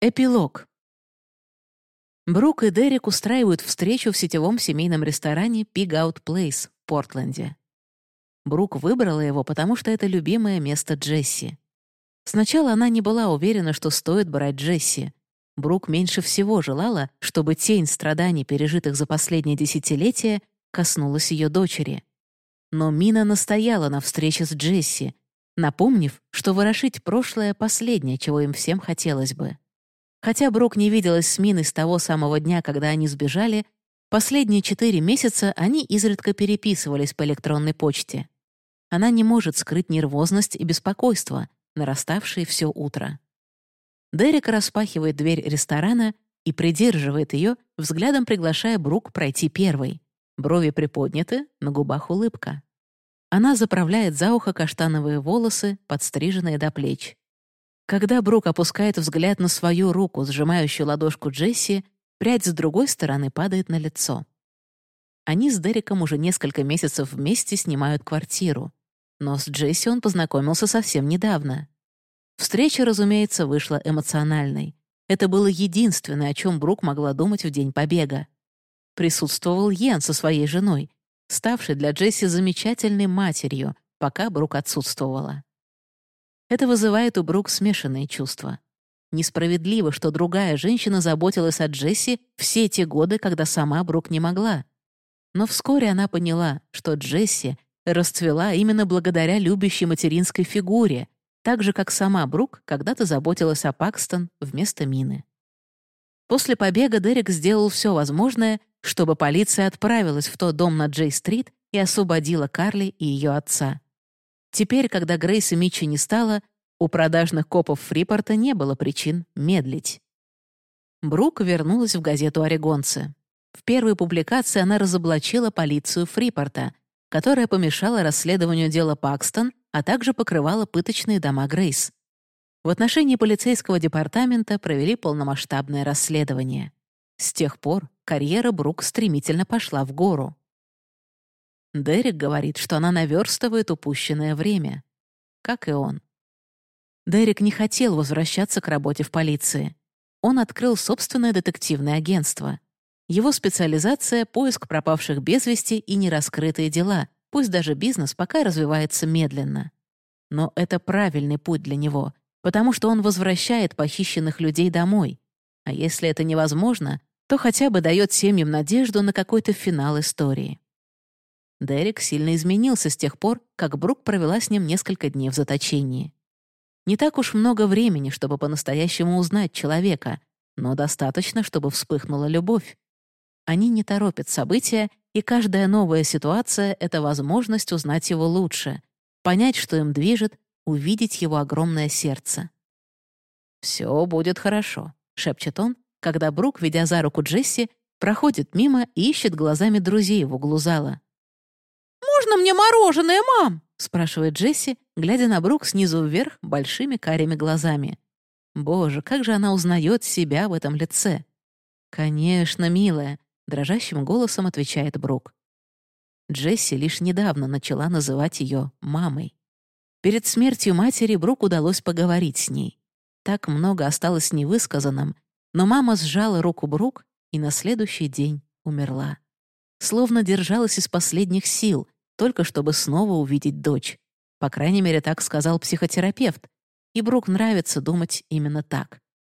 Эпилог. Брук и Дерек устраивают встречу в сетевом семейном ресторане Pig Out Place в Портленде. Брук выбрала его, потому что это любимое место Джесси. Сначала она не была уверена, что стоит брать Джесси. Брук меньше всего желала, чтобы тень страданий, пережитых за последние десятилетия, коснулась ее дочери. Но Мина настояла на встрече с Джесси, напомнив, что ворошить прошлое — последнее, чего им всем хотелось бы. Хотя Брук не виделась с Миной с того самого дня, когда они сбежали, последние 4 месяца они изредка переписывались по электронной почте. Она не может скрыть нервозность и беспокойство, нараставшие все утро. Дерек распахивает дверь ресторана и придерживает ее, взглядом приглашая Брук пройти первой. Брови приподняты, на губах улыбка. Она заправляет за ухо каштановые волосы, подстриженные до плеч. Когда Брук опускает взгляд на свою руку, сжимающую ладошку Джесси, прядь с другой стороны падает на лицо. Они с Дереком уже несколько месяцев вместе снимают квартиру. Но с Джесси он познакомился совсем недавно. Встреча, разумеется, вышла эмоциональной. Это было единственное, о чем Брук могла думать в день побега. Присутствовал Йен со своей женой, ставшей для Джесси замечательной матерью, пока Брук отсутствовала. Это вызывает у Брук смешанные чувства. Несправедливо, что другая женщина заботилась о Джесси все те годы, когда сама Брук не могла. Но вскоре она поняла, что Джесси расцвела именно благодаря любящей материнской фигуре, так же, как сама Брук когда-то заботилась о Пакстон вместо Мины. После побега Дерек сделал все возможное, чтобы полиция отправилась в тот дом на Джей-стрит и освободила Карли и ее отца. Теперь, когда Грейс и Митчи не стало, у продажных копов Фрипорта не было причин медлить. Брук вернулась в газету «Орегонцы». В первой публикации она разоблачила полицию Фрипорта, которая помешала расследованию дела Пакстон, а также покрывала пыточные дома Грейс. В отношении полицейского департамента провели полномасштабное расследование. С тех пор карьера Брук стремительно пошла в гору. Дерек говорит, что она наверстывает упущенное время. Как и он. Дерек не хотел возвращаться к работе в полиции. Он открыл собственное детективное агентство. Его специализация — поиск пропавших без вести и нераскрытые дела, пусть даже бизнес пока развивается медленно. Но это правильный путь для него, потому что он возвращает похищенных людей домой. А если это невозможно, то хотя бы дает семьям надежду на какой-то финал истории. Дерек сильно изменился с тех пор, как Брук провела с ним несколько дней в заточении. Не так уж много времени, чтобы по-настоящему узнать человека, но достаточно, чтобы вспыхнула любовь. Они не торопят события, и каждая новая ситуация — это возможность узнать его лучше, понять, что им движет, увидеть его огромное сердце. «Все будет хорошо», — шепчет он, когда Брук, ведя за руку Джесси, проходит мимо и ищет глазами друзей в углу зала. «Можно мне мороженое, мам?» — спрашивает Джесси, глядя на Брук снизу вверх большими карими глазами. Боже, как же она узнает себя в этом лице. «Конечно, милая», — дрожащим голосом отвечает Брук. Джесси лишь недавно начала называть ее мамой. Перед смертью матери Брук удалось поговорить с ней. Так много осталось невысказанным, но мама сжала руку Брук и на следующий день умерла. Словно держалась из последних сил, только чтобы снова увидеть дочь. По крайней мере, так сказал психотерапевт, и Брук нравится думать именно так.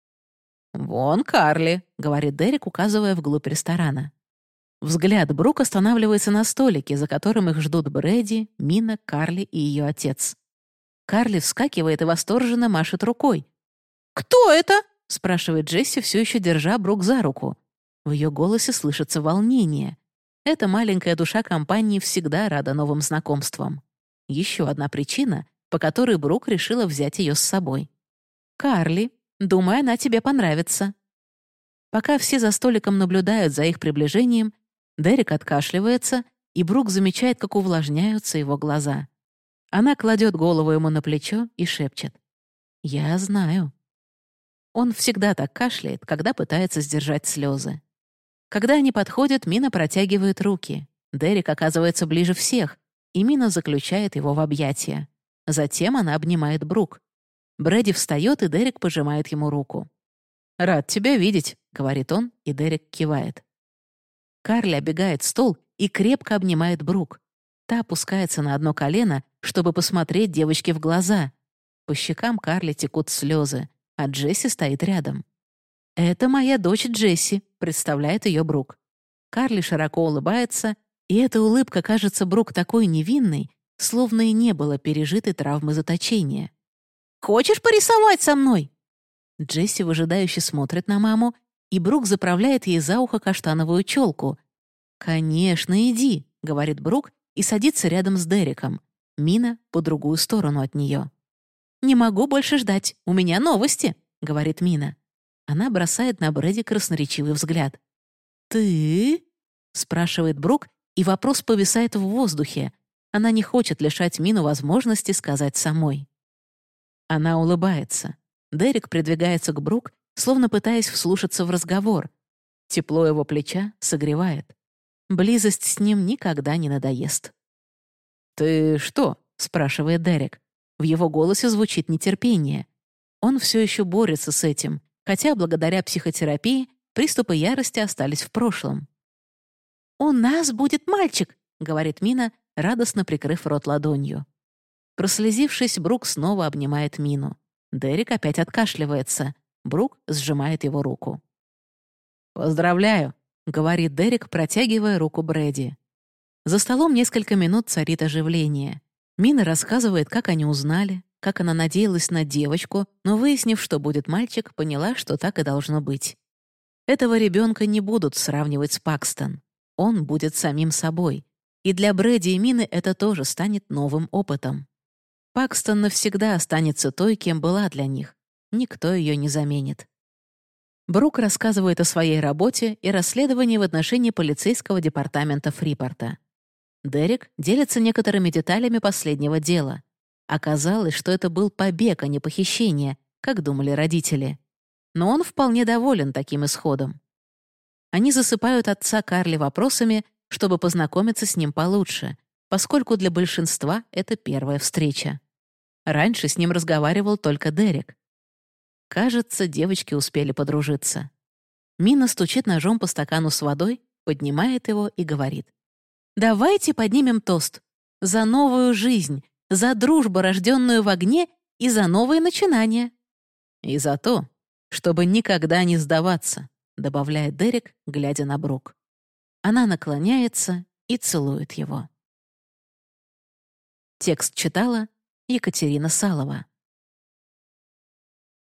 «Вон Карли», — говорит Дерек, указывая вглубь ресторана. Взгляд Брук останавливается на столике, за которым их ждут Брэди, Мина, Карли и ее отец. Карли вскакивает и восторженно машет рукой. «Кто это?» — спрашивает Джесси, все еще держа Брук за руку. В ее голосе слышится волнение. Эта маленькая душа компании всегда рада новым знакомствам. Еще одна причина, по которой Брук решила взять ее с собой. «Карли, думаю, она тебе понравится». Пока все за столиком наблюдают за их приближением, Дерек откашливается, и Брук замечает, как увлажняются его глаза. Она кладет голову ему на плечо и шепчет: «Я знаю». Он всегда так кашляет, когда пытается сдержать слезы. Когда они подходят, Мина протягивает руки. Дерек оказывается ближе всех, и Мина заключает его в объятия. Затем она обнимает Брук. Брэди встает, и Дерек пожимает ему руку. «Рад тебя видеть», — говорит он, и Дерек кивает. Карли оббегает стол и крепко обнимает Брук. Та опускается на одно колено, чтобы посмотреть девочке в глаза. По щекам Карли текут слезы, а Джесси стоит рядом. «Это моя дочь Джесси», — представляет ее Брук. Карли широко улыбается, и эта улыбка кажется Брук такой невинной, словно и не было пережитой травмы заточения. Хочешь порисовать со мной?» Джесси выжидающе смотрит на маму, и Брук заправляет ей за ухо каштановую челку. «Конечно, иди», — говорит Брук и садится рядом с Дереком. Мина по другую сторону от нее. «Не могу больше ждать. У меня новости», — говорит Мина. Она бросает на Брэди красноречивый взгляд. «Ты?» — спрашивает Брук, и вопрос повисает в воздухе. Она не хочет лишать Мину возможности сказать самой. Она улыбается. Дерек придвигается к Брук, словно пытаясь вслушаться в разговор. Тепло его плеча согревает. Близость с ним никогда не надоест. «Ты что?» — спрашивает Дерек. В его голосе звучит нетерпение. Он все еще борется с этим, хотя благодаря психотерапии приступы ярости остались в прошлом. «У нас будет мальчик», — говорит Мина, радостно прикрыв рот ладонью. Прослезившись, Брук снова обнимает Мину. Дерек опять откашливается. Брук сжимает его руку. «Поздравляю», — говорит Дерек, протягивая руку Брэди. За столом несколько минут царит оживление. Мина рассказывает, как они узнали, как она надеялась на девочку, но, выяснив, что будет мальчик, поняла, что так и должно быть. Этого ребенка не будут сравнивать с Пакстон. Он будет самим собой. И для Брэди и Мины это тоже станет новым опытом. Пакстон навсегда останется той, кем была для них. Никто ее не заменит. Брук рассказывает о своей работе и расследовании в отношении полицейского департамента Фрипорта. Дерек делится некоторыми деталями последнего дела. Оказалось, что это был побег, а не похищение, как думали родители. Но он вполне доволен таким исходом. Они засыпают отца Карли вопросами, чтобы познакомиться с ним получше, поскольку для большинства это первая встреча. Раньше с ним разговаривал только Дерек. Кажется, девочки успели подружиться. Мина стучит ножом по стакану с водой, поднимает его и говорит. «Давайте поднимем тост. За новую жизнь, за дружбу, рожденную в огне, и за новые начинания». «И за то, чтобы никогда не сдаваться», — добавляет Дерек, глядя на Брук. Она наклоняется и целует его. Текст читала Екатерина Салова.